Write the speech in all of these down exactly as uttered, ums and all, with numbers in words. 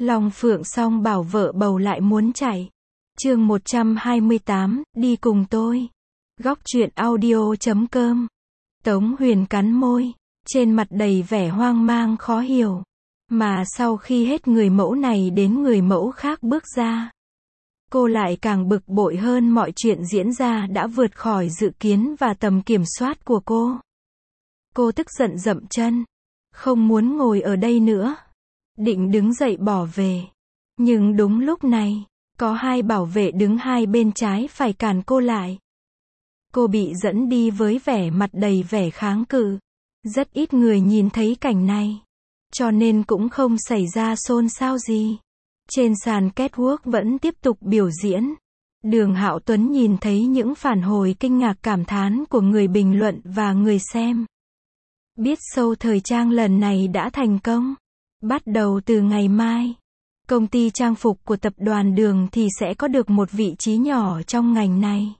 Long Phượng Song bảo vợ bầu lại muốn chạy. Chương một trăm hai mươi tám, đi cùng tôi. Góc truyện audio chấm com. Tống Huyền cắn môi, trên mặt đầy vẻ hoang mang khó hiểu. Mà sau khi hết người mẫu này đến người mẫu khác bước ra, cô lại càng bực bội hơn. Mọi chuyện diễn ra đã vượt khỏi dự kiến và tầm kiểm soát của cô. Cô tức giận dậm chân, không muốn ngồi ở đây nữa, định đứng dậy bỏ về. Nhưng đúng lúc này, có hai bảo vệ đứng hai bên trái phải cản cô lại. Cô bị dẫn đi với vẻ mặt đầy vẻ kháng cự. Rất ít người nhìn thấy cảnh này, cho nên cũng không xảy ra xôn xao gì. Trên sàn catwalk vẫn tiếp tục biểu diễn. Đường Hạo Tuấn nhìn thấy những phản hồi kinh ngạc cảm thán của người bình luận và người xem. Biết show thời trang lần này đã thành công. Bắt đầu từ ngày mai, công ty trang phục của tập đoàn Đường thì sẽ có được một vị trí nhỏ trong ngành này.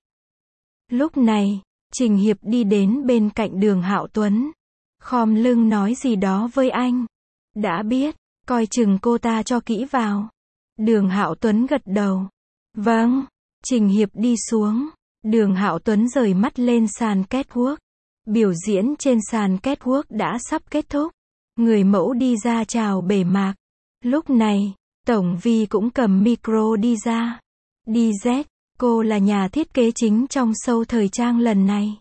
Lúc này, Trình Hiệp đi đến bên cạnh Đường Hạo Tuấn, khom lưng nói gì đó với anh. Đã biết, coi chừng cô ta cho kỹ vào. Đường Hạo Tuấn gật đầu. Vâng. Trình Hiệp đi xuống. Đường Hạo Tuấn rời mắt lên sàn catwalk. Biểu diễn trên sàn catwalk đã sắp kết thúc. Người mẫu đi ra chào bề mạc. Lúc này, Tổng Vi cũng cầm micro đi ra. đê dét, cô là nhà thiết kế chính trong show thời trang lần này.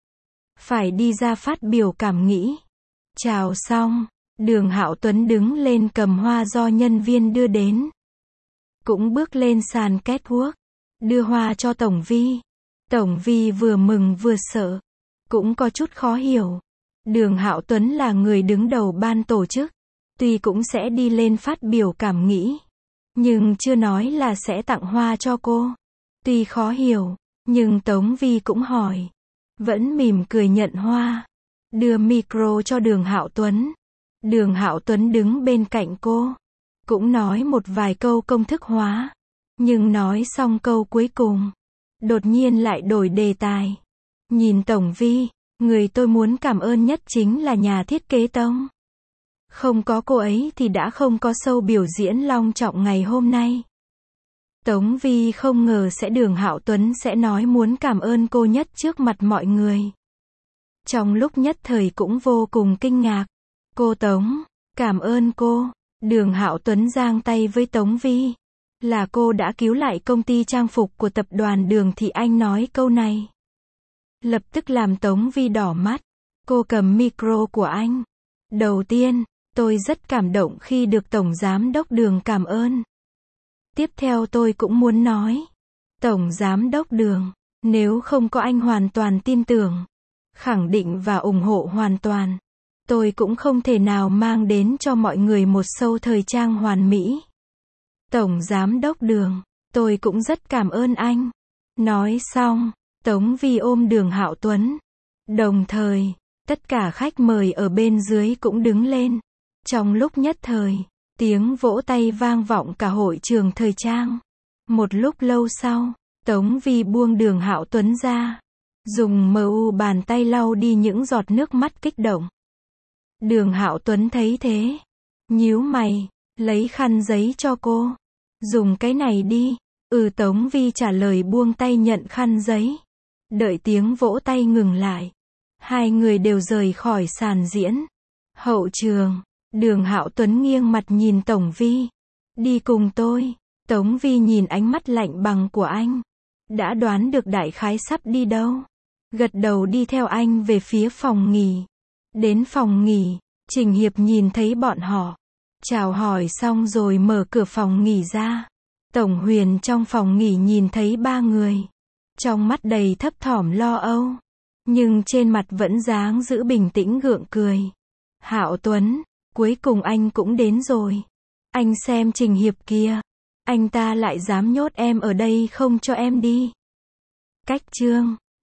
Phải đi ra phát biểu cảm nghĩ. Chào xong, Đường Hạo Tuấn đứng lên cầm hoa do nhân viên đưa đến. Cũng bước lên sàn catwalk, đưa hoa cho Tổng Vi. Tổng Vi vừa mừng vừa sợ, cũng có chút khó hiểu. Đường Hạo Tuấn là người đứng đầu ban tổ chức, tuy cũng sẽ đi lên phát biểu cảm nghĩ, nhưng chưa nói là sẽ tặng hoa cho cô. Tuy khó hiểu, nhưng Tống Vi cũng hỏi, vẫn mỉm cười nhận hoa, đưa micro cho Đường Hạo Tuấn. Đường Hạo Tuấn đứng bên cạnh cô, cũng nói một vài câu công thức hóa, nhưng nói xong câu cuối cùng, đột nhiên lại đổi đề tài. Nhìn Tổng Vi, người tôi muốn cảm ơn nhất chính là nhà thiết kế Tống. Không có cô ấy thì đã không có show biểu diễn long trọng ngày hôm nay. Tống Vi không ngờ sẽ Đường Hạo Tuấn sẽ nói muốn cảm ơn cô nhất trước mặt mọi người. Trong lúc nhất thời cũng vô cùng kinh ngạc. Cô Tống, cảm ơn cô. Đường Hạo Tuấn giang tay với Tống Vi. Là cô đã cứu lại công ty trang phục của tập đoàn Đường thì anh nói câu này. Lập tức làm Tống Vi đỏ mắt. Cô cầm micro của anh. Đầu tiên, tôi rất cảm động khi được Tổng Giám đốc Đường cảm ơn. Tiếp theo tôi cũng muốn nói, Tổng Giám đốc Đường, nếu không có anh hoàn toàn tin tưởng, khẳng định và ủng hộ hoàn toàn, tôi cũng không thể nào mang đến cho mọi người một show thời trang hoàn mỹ. Tổng Giám đốc Đường, tôi cũng rất cảm ơn anh. Nói xong, Tống Vi ôm Đường Hạo Tuấn. Đồng thời, tất cả khách mời ở bên dưới cũng đứng lên. Trong lúc nhất thời, tiếng vỗ tay vang vọng cả hội trường thời trang. Một lúc lâu sau, Tống Vi buông Đường Hạo Tuấn ra, dùng mu bàn tay lau đi những giọt nước mắt kích động. Đường Hạo Tuấn thấy thế, nhíu mày, lấy khăn giấy cho cô. Dùng cái này đi. Ừ, Tống Vi trả lời buông tay nhận khăn giấy. Đợi tiếng vỗ tay ngừng lại, hai người đều rời khỏi sàn diễn. Hậu trường, Đường Hạo Tuấn nghiêng mặt nhìn Tổng Vi. Đi cùng tôi. Tống Vi nhìn ánh mắt lạnh bằng của anh, đã đoán được đại khái sắp đi đâu. Gật đầu đi theo anh về phía phòng nghỉ. Đến phòng nghỉ, Trình Hiệp nhìn thấy bọn họ, chào hỏi xong rồi mở cửa phòng nghỉ ra. Tổng Huyền trong phòng nghỉ nhìn thấy ba người, trong mắt đầy thấp thỏm lo âu, nhưng trên mặt vẫn dáng giữ bình tĩnh gượng cười. Hạo Tuấn, cuối cùng anh cũng đến rồi. Anh xem Trình Hiệp kia, anh ta lại dám nhốt em ở đây không cho em đi. Cách chương